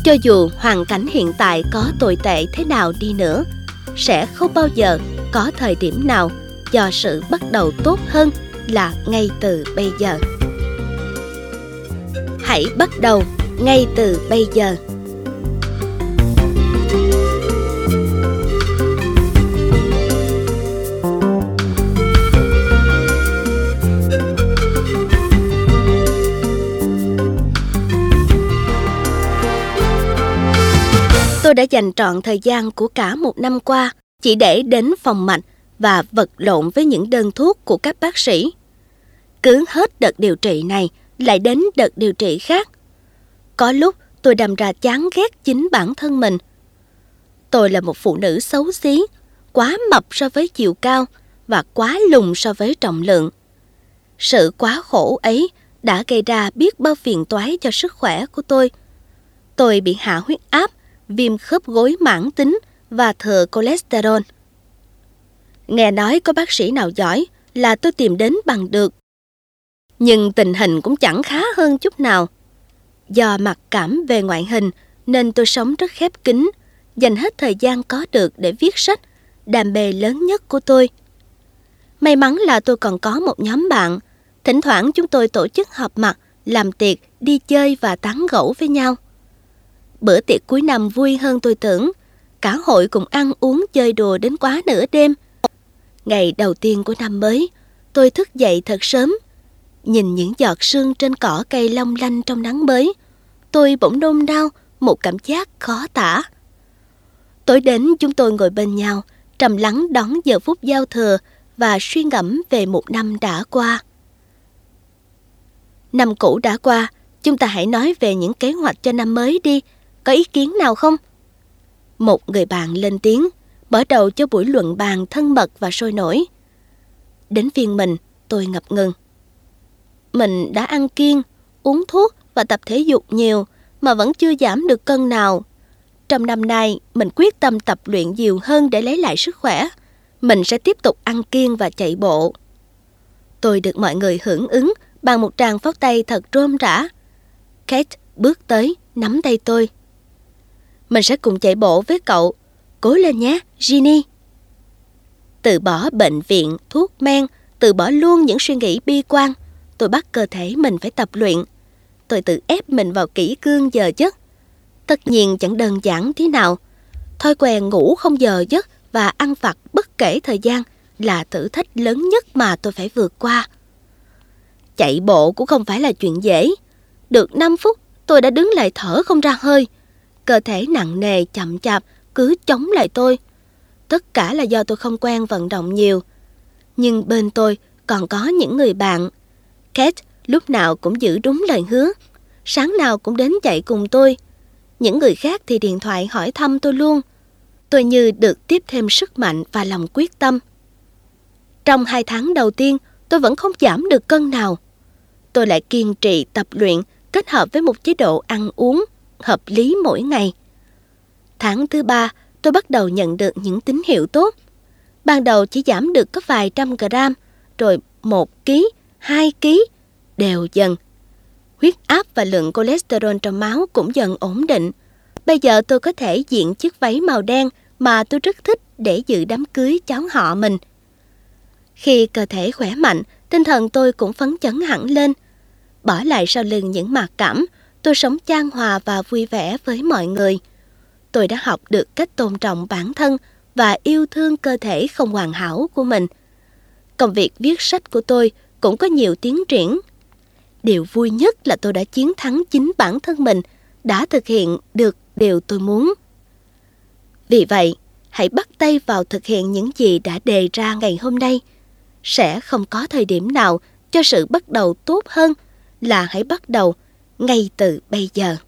Cho dù hoàn cảnh hiện tại có tồi tệ thế nào đi nữa, sẽ không bao giờ có thời điểm nào cho sự bắt đầu tốt hơn là ngay từ bây giờ. Hãy bắt đầu ngay từ bây giờ. Tôi đã dành trọn thời gian của cả một năm qua chỉ để đến phòng mạch và vật lộn với những đơn thuốc của các bác sĩ. Cứ hết đợt điều trị này lại đến đợt điều trị khác. Có lúc tôi đâm ra chán ghét chính bản thân mình. Tôi là một phụ nữ xấu xí, quá mập so với chiều cao và quá lùn so với trọng lượng. Sự quá khổ ấy đã gây ra biết bao phiền toái cho sức khỏe của tôi. Tôi bị hạ huyết áp, viêm khớp gối mãn tính và thừa cholesterol. Nghe nói có bác sĩ nào giỏi là tôi tìm đến bằng được. Nhưng tình hình cũng chẳng khá hơn chút nào. Do mặc cảm về ngoại hình nên tôi sống rất khép kín, dành hết thời gian có được để viết sách, đam mê lớn nhất của tôi. May mắn là tôi còn có một nhóm bạn. Thỉnh thoảng chúng tôi tổ chức họp mặt, làm tiệc, đi chơi và tán gẫu với nhau. Bữa tiệc cuối năm vui hơn tôi tưởng. Cả hội cùng ăn uống chơi đùa đến quá nửa đêm. Ngày đầu tiên của năm mới, tôi thức dậy thật sớm. Nhìn những giọt sương trên cỏ cây long lanh trong nắng mới, tôi bỗng nôn nao một cảm giác khó tả. Tối đến chúng tôi ngồi bên nhau, trầm lắng đón giờ phút giao thừa và suy ngẫm về một năm đã qua. Năm cũ đã qua, chúng ta hãy nói về những kế hoạch cho năm mới đi. Có ý kiến nào không? Một người bạn lên tiếng, mở đầu cho buổi luận bàn thân mật và sôi nổi. Đến phiên mình, tôi ngập ngừng. Mình đã ăn kiêng, uống thuốc và tập thể dục nhiều mà vẫn chưa giảm được cân nào. Trong năm nay, mình quyết tâm tập luyện nhiều hơn để lấy lại sức khỏe. Mình sẽ tiếp tục ăn kiêng và chạy bộ. Tôi được mọi người hưởng ứng bằng một tràng pháo tay thật rôm rã. Kate bước tới, nắm tay tôi. Mình sẽ cùng chạy bộ với cậu. Cố lên nhé, Ginny. Từ bỏ bệnh viện, thuốc men, từ bỏ luôn những suy nghĩ bi quan, tôi bắt cơ thể mình phải tập luyện. Tôi tự ép mình vào kỷ cương giờ giấc. Tất nhiên chẳng đơn giản thế nào. Thói quen ngủ không giờ giấc và ăn vặt bất kể thời gian là thử thách lớn nhất mà tôi phải vượt qua. Chạy bộ cũng không phải là chuyện dễ. Được 5 phút, tôi đã đứng lại thở không ra hơi. Cơ thể nặng nề, chậm chạp, cứ chống lại tôi. Tất cả là do tôi không quen vận động nhiều. Nhưng bên tôi còn có những người bạn. Kate lúc nào cũng giữ đúng lời hứa. Sáng nào cũng đến chạy cùng tôi. Những người khác thì điện thoại hỏi thăm tôi luôn. Tôi như được tiếp thêm sức mạnh và lòng quyết tâm. Trong 2 tháng đầu tiên, tôi vẫn không giảm được cân nào. Tôi lại kiên trì tập luyện kết hợp với một chế độ ăn uống hợp lý mỗi ngày. Tháng thứ 3, tôi bắt đầu nhận được những tín hiệu tốt. Ban đầu chỉ giảm được có vài trăm gram, rồi 1 kg, 2 kg, đều dần. Huyết áp và lượng cholesterol trong máu cũng dần ổn định. Bây giờ tôi có thể diện chiếc váy màu đen mà tôi rất thích để dự đám cưới cháu họ mình. Khi cơ thể khỏe mạnh, tinh thần tôi cũng phấn chấn hẳn lên. Bỏ lại sau lưng những mặc cảm, tôi sống chan hòa và vui vẻ với mọi người. Tôi đã học được cách tôn trọng bản thân và yêu thương cơ thể không hoàn hảo của mình. Công việc viết sách của tôi cũng có nhiều tiến triển. Điều vui nhất là tôi đã chiến thắng chính bản thân mình, đã thực hiện được điều tôi muốn. Vì vậy, hãy bắt tay vào thực hiện những gì đã đề ra ngày hôm nay. Sẽ không có thời điểm nào cho sự bắt đầu tốt hơn là hãy bắt đầu ngay từ bây giờ.